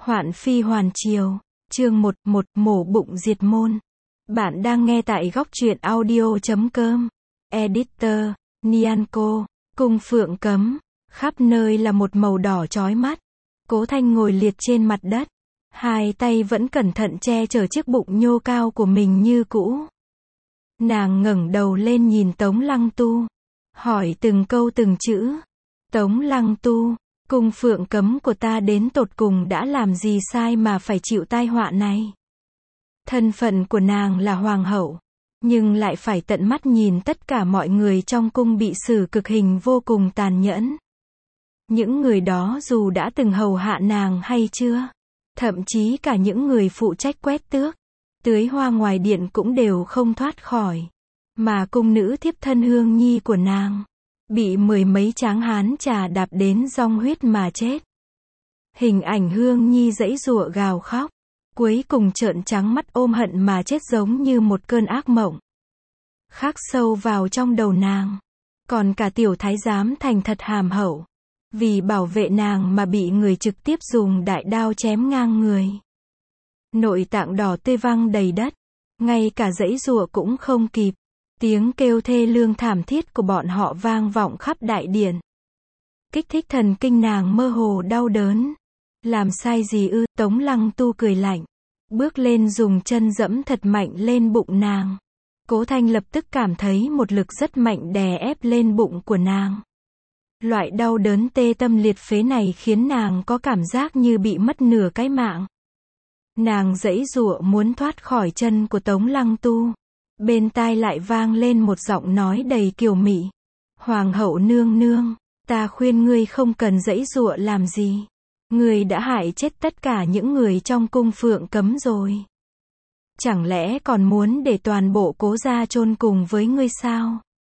Hoạn phi hoàn triều, chương 1, mổ bụng diệt môn. Bạn đang nghe tại góc truyện audio.com. Editor, Nyanko, cung phượng cấm, khắp nơi là một màu đỏ chói mắt. Cố Thanh ngồi liệt trên mặt đất, hai tay vẫn cẩn thận che chở chiếc bụng nhô cao của mình như cũ. Nàng ngẩng đầu lên nhìn Tống Lăng Tu, hỏi từng câu từng chữ. Tống Lăng Tu, cung phượng cấm của ta đến tột cùng đã làm gì sai mà phải chịu tai họa này? Thân phận của nàng là hoàng hậu, nhưng lại phải tận mắt nhìn tất cả mọi người trong cung bị xử cực hình vô cùng tàn nhẫn. Những người đó dù đã từng hầu hạ nàng hay chưa, thậm chí cả những người phụ trách quét tước, tưới hoa ngoài điện cũng đều không thoát khỏi. Mà cung nữ thiếp thân Hương Nhi của nàng, bị mười mấy tráng hán trà đạp đến rong huyết mà chết. Hình ảnh Hương Nhi giãy giụa gào khóc, cuối cùng trợn trắng mắt ôm hận mà chết giống như một cơn ác mộng. Khắc sâu vào trong đầu nàng. Còn cả tiểu thái giám thành thật hàm hậu, vì bảo vệ nàng mà bị người trực tiếp dùng đại đao chém ngang người. Nội tạng đỏ tươi văng đầy đất, ngay cả giãy giụa cũng không kịp. Tiếng kêu thê lương thảm thiết của bọn họ vang vọng khắp đại điện. Kích thích thần kinh nàng mơ hồ đau đớn. Làm sai gì ư? Tống Lăng Tu cười lạnh, bước lên dùng chân dẫm thật mạnh lên bụng nàng. Cố Thanh lập tức cảm thấy một lực rất mạnh đè ép lên bụng của nàng. Loại đau đớn tê tâm liệt phế này khiến nàng có cảm giác như bị mất nửa cái mạng. Nàng giãy giụa muốn thoát khỏi chân của Tống Lăng Tu. Bên tai lại vang lên một giọng nói đầy kiều mị. Hoàng hậu nương nương, ta khuyên ngươi không cần giãy giụa làm gì. Ngươi đã hại chết tất cả những người trong cung phượng cấm rồi. Chẳng lẽ còn muốn để toàn bộ Cố gia chôn cùng với ngươi sao?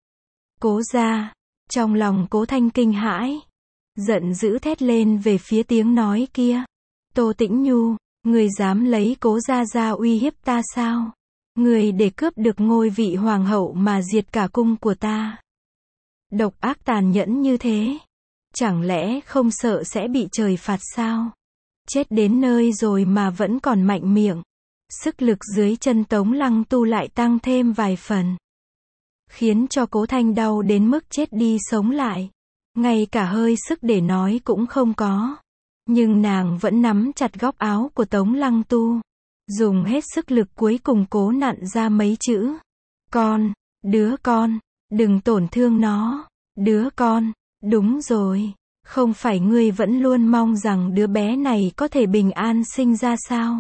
Cố gia, trong lòng Cố Thanh kinh hãi, giận dữ thét lên về phía tiếng nói kia. Tô Tĩnh Nhu, ngươi dám lấy Cố gia ra uy hiếp ta sao? Ngươi để cướp được ngôi vị hoàng hậu mà diệt cả cung của ta. Độc ác tàn nhẫn như thế, chẳng lẽ không sợ sẽ bị trời phạt sao? Chết đến nơi rồi mà vẫn còn mạnh miệng. Sức lực dưới chân Tống Lăng Tu lại tăng thêm vài phần, khiến cho Cố Thanh đau đến mức chết đi sống lại. Ngay cả hơi sức để nói cũng không có. Nhưng nàng vẫn nắm chặt góc áo của Tống Lăng Tu, dùng hết sức lực cuối cùng cố nặn ra mấy chữ. Con, đứa con, đừng tổn thương nó. Đứa con, đúng rồi, không phải ngươi vẫn luôn mong rằng đứa bé này có thể bình an sinh ra sao?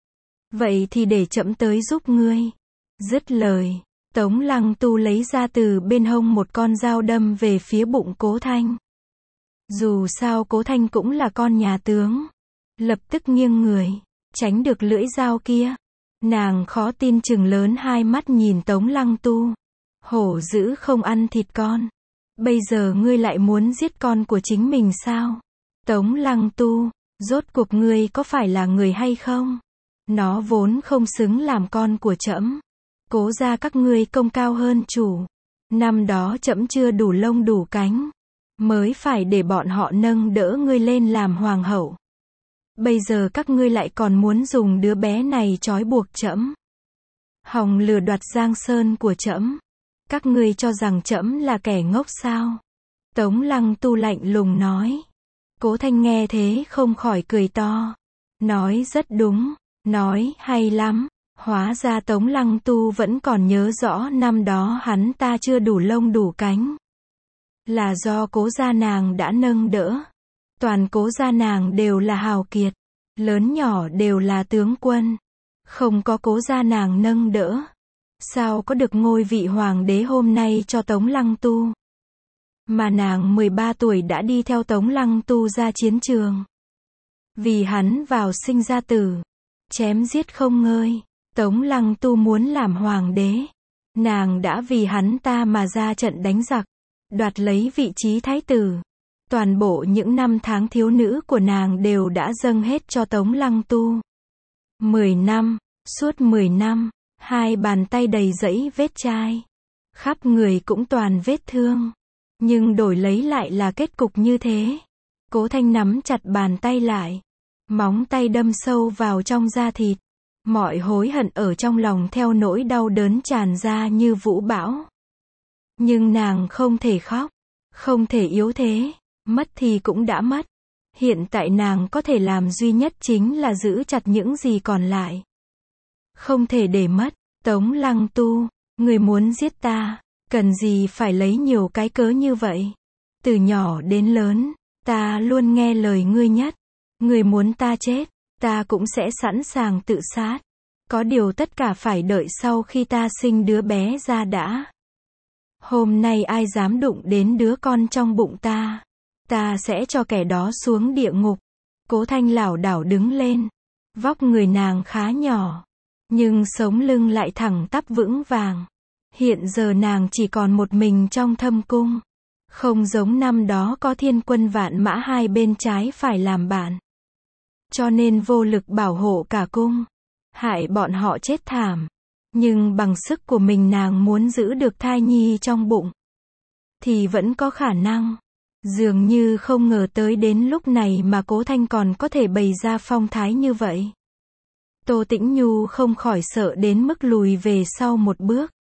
Vậy thì để trẫm tới giúp ngươi. Dứt lời, Tống Lăng Tu lấy ra từ bên hông một con dao đâm về phía bụng Cố Thanh. Dù sao Cố Thanh cũng là con nhà tướng, lập tức nghiêng người, tránh được lưỡi dao kia. Nàng khó tin chừng lớn hai mắt nhìn Tống Lăng Tu. Hổ dữ không ăn thịt con. Bây giờ ngươi lại muốn giết con của chính mình sao? Tống Lăng Tu, rốt cuộc ngươi có phải là người hay không? Nó vốn không xứng làm con của trẫm. Cố gia các ngươi công cao hơn chủ. Năm đó trẫm chưa đủ lông đủ cánh, mới phải để bọn họ nâng đỡ ngươi lên làm hoàng hậu. Bây giờ các ngươi lại còn muốn dùng đứa bé này trói buộc trẫm, hòng lừa đoạt Giang Sơn của trẫm. Các ngươi cho rằng trẫm là kẻ ngốc sao? Tống Lăng Tu lạnh lùng nói. Cố Thanh nghe thế không khỏi cười to. Nói rất đúng, nói hay lắm. Hóa ra Tống Lăng Tu vẫn còn nhớ rõ năm đó hắn ta chưa đủ lông đủ cánh. Là do Cố gia nàng đã nâng đỡ. Toàn Cố gia nàng đều là hào kiệt, lớn nhỏ đều là tướng quân. Không có Cố gia nàng nâng đỡ, sao có được ngôi vị hoàng đế hôm nay cho Tống Lăng Tu? Mà nàng 13 tuổi đã đi theo Tống Lăng Tu ra chiến trường, vì hắn vào sinh ra tử, chém giết không ngơi. Tống Lăng Tu muốn làm hoàng đế, nàng đã vì hắn ta mà ra trận đánh giặc, đoạt lấy vị trí thái tử. Toàn bộ những năm tháng thiếu nữ của nàng đều đã dâng hết cho Tống Lăng Tu. 10 năm, suốt 10 năm, hai bàn tay đầy rẫy vết chai, khắp người cũng toàn vết thương, nhưng đổi lấy lại là kết cục như thế. Cố Thanh nắm chặt bàn tay lại, Móng tay đâm sâu vào trong da thịt. Mọi hối hận ở trong lòng theo nỗi đau đớn tràn ra như vũ bão. Nhưng nàng không thể khóc, không thể yếu thế, mất thì cũng đã mất. Hiện tại nàng có thể làm duy nhất chính là giữ chặt những gì còn lại. Không thể để mất. Tống Lăng Tu, người muốn giết ta, cần gì phải lấy nhiều cái cớ như vậy? Từ nhỏ đến lớn, ta luôn nghe lời ngươi nhất. Ngươi muốn ta chết, ta cũng sẽ sẵn sàng tự sát. Có điều tất cả phải đợi sau khi ta sinh đứa bé ra đã. Hôm nay ai dám đụng đến đứa con trong bụng ta, ta sẽ cho kẻ đó xuống địa ngục. Cố Thanh lảo đảo đứng lên. Vóc người nàng khá nhỏ, nhưng sống lưng lại thẳng tắp vững vàng. Hiện giờ nàng chỉ còn một mình trong thâm cung. Không giống năm đó có thiên quân vạn mã hai bên trái phải làm bạn. Cho nên vô lực bảo hộ cả cung. Hại bọn họ chết thảm. Nhưng bằng sức của mình nàng muốn giữ được thai nhi trong bụng. Thì vẫn có khả năng. Dường như không ngờ tới đến lúc này mà Cố Thanh còn có thể bày ra phong thái như vậy. Tô Tĩnh Nhu không khỏi sợ đến mức lùi về sau một bước.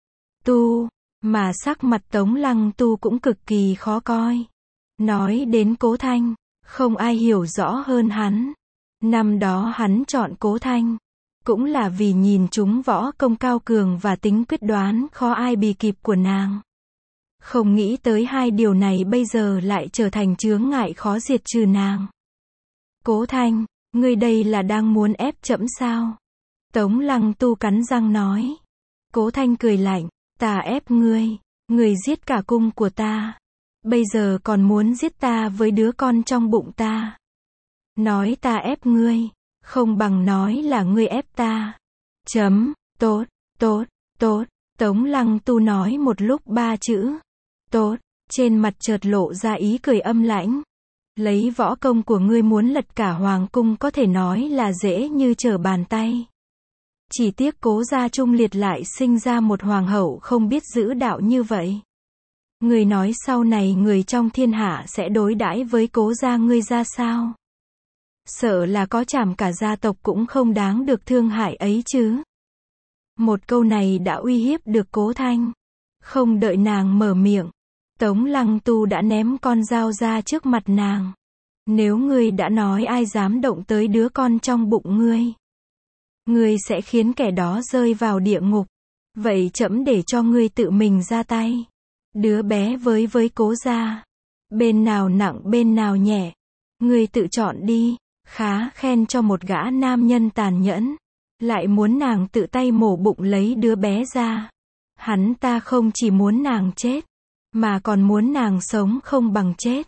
Mà sắc mặt Tống Lăng Tu cũng cực kỳ khó coi. Nói đến Cố Thanh, không ai hiểu rõ hơn hắn. Năm đó hắn chọn Cố Thanh, cũng là vì nhìn chúng võ công cao cường và tính quyết đoán khó ai bì kịp của nàng. Không nghĩ tới hai điều này bây giờ lại trở thành chướng ngại khó diệt trừ nàng. Cố Thanh, ngươi đây là đang muốn ép trẫm sao? Tống Lăng Tu cắn răng nói. Cố Thanh cười lạnh, ta ép ngươi, ngươi giết cả cung của ta. Bây giờ còn muốn giết ta với đứa con trong bụng ta. Nói ta ép ngươi, không bằng nói là ngươi ép ta. Tốt, tốt, tốt, Tống Lăng Tu nói một lúc ba chữ. Tốt, trên mặt chợt lộ ra ý cười âm lãnh. Lấy võ công của ngươi muốn lật cả hoàng cung có thể nói là dễ như trở bàn tay. Chỉ tiếc Cố gia trung liệt lại sinh ra một hoàng hậu không biết giữ đạo như vậy. Ngươi nói sau này người trong thiên hạ sẽ đối đãi với Cố gia ngươi ra sao? Sợ là có chảm cả gia tộc cũng không đáng được thương hại ấy chứ. Một câu này đã uy hiếp được Cố Thanh. Không đợi nàng mở miệng, Tống Lăng Tu đã ném con dao ra trước mặt nàng. Nếu ngươi đã nói ai dám động tới đứa con trong bụng ngươi, ngươi sẽ khiến kẻ đó rơi vào địa ngục. Vậy trẫm để cho ngươi tự mình ra tay. Đứa bé với Cố gia, bên nào nặng bên nào nhẹ, ngươi tự chọn đi. Khá khen cho một gã nam nhân tàn nhẫn, lại muốn nàng tự tay mổ bụng lấy đứa bé ra. Hắn ta không chỉ muốn nàng chết, mà còn muốn nàng sống không bằng chết.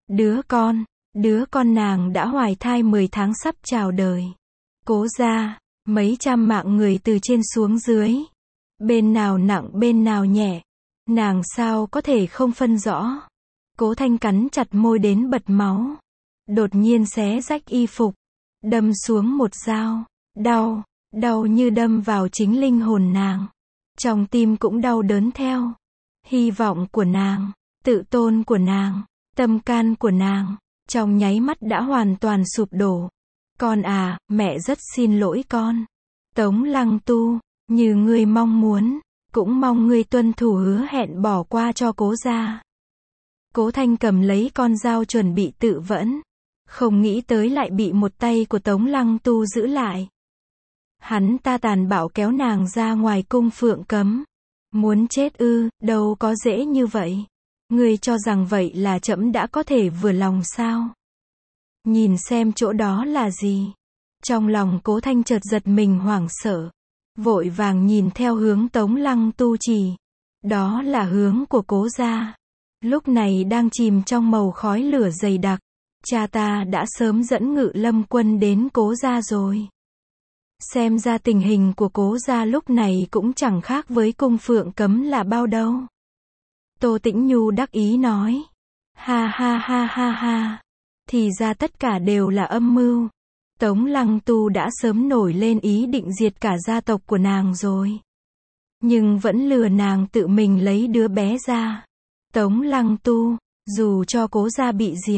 Đứa con nàng đã hoài thai 10 tháng sắp chào đời. Cố gia, mấy trăm mạng người từ trên xuống dưới. Bên nào nặng bên nào nhẹ, nàng sao có thể không phân rõ. Cố Thanh cắn chặt môi đến bật máu. Đột nhiên xé rách y phục, đâm xuống một dao. Đau như đâm vào chính linh hồn nàng. Trong tim cũng đau đớn theo. Hy vọng của nàng, tự tôn của nàng, tâm can của nàng, trong nháy mắt đã hoàn toàn sụp đổ. Con à, mẹ rất xin lỗi con. Tống Lăng Tu, như ngươi mong muốn, cũng mong ngươi tuân thủ hứa hẹn bỏ qua cho Cố gia. Cố Thanh cầm lấy con dao chuẩn bị tự vẫn. Không nghĩ tới lại bị một tay của Tống Lăng Tu giữ lại. Hắn ta tàn bạo kéo nàng ra ngoài cung Phượng Cấm. Muốn chết ư, đâu có dễ như vậy. Ngươi cho rằng vậy là trẫm đã có thể vừa lòng sao? Nhìn xem chỗ đó là gì? Trong lòng Cố Thanh chợt giật mình hoảng sợ. Vội vàng nhìn theo hướng Tống Lăng Tu chỉ. Đó là hướng của Cố gia. Lúc này đang chìm trong màu khói lửa dày đặc. Cha ta đã sớm dẫn Ngự Lâm quân đến Cố gia rồi. Xem ra tình hình của Cố gia lúc này cũng chẳng khác với cung Phượng Cấm là bao đâu. Tô Tĩnh Nhu đắc ý nói. Ha ha ha ha ha. Thì ra tất cả đều là âm mưu. Tống Lăng Tu đã sớm nổi lên ý định diệt cả gia tộc của nàng rồi. Nhưng vẫn lừa nàng tự mình lấy đứa bé ra. Tống Lăng Tu, dù cho Cố gia bị diệt,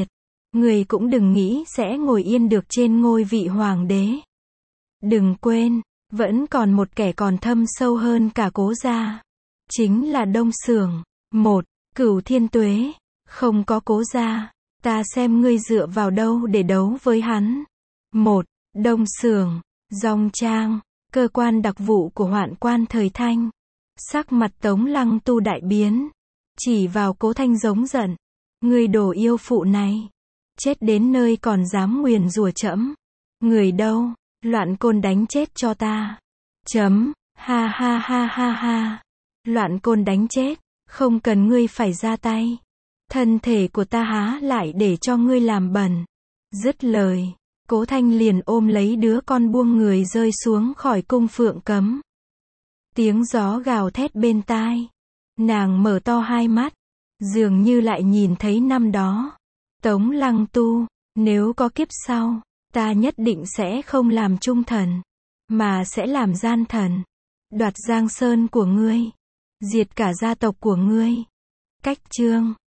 Ngươi cũng đừng nghĩ sẽ ngồi yên được trên ngôi vị hoàng đế. Đừng quên, vẫn còn một kẻ còn thâm sâu hơn cả Cố gia. Chính là Đông Xưởng. Một, Cửu Thiên Tuế. Không có Cố gia, ta xem ngươi dựa vào đâu để đấu với hắn. Một, Đông Xưởng. Dòng Trang. Cơ quan đặc vụ của Hoạn Quan thời Thanh. Sắc mặt Tống Lăng Tu đại biến. Chỉ vào Cố Thanh giống giận. Ngươi đồ yêu phụ này. Chết đến nơi còn dám nguyền rủa trẫm. Người đâu? Loạn Côn đánh chết cho ta. Chấm. Ha ha ha ha ha. Loạn Côn đánh chết. Không cần ngươi phải ra tay. Thân thể của ta há lại để cho ngươi làm bẩn. Dứt lời, Cố Thanh liền ôm lấy đứa con buông người rơi xuống khỏi cung Phượng Cấm. Tiếng gió gào thét bên tai. Nàng mở to hai mắt, dường như lại nhìn thấy năm đó. Tống Lăng Tu, nếu có kiếp sau, ta nhất định sẽ không làm trung thần, mà sẽ làm gian thần. Đoạt Giang Sơn của ngươi, diệt cả gia tộc của ngươi. Cách chương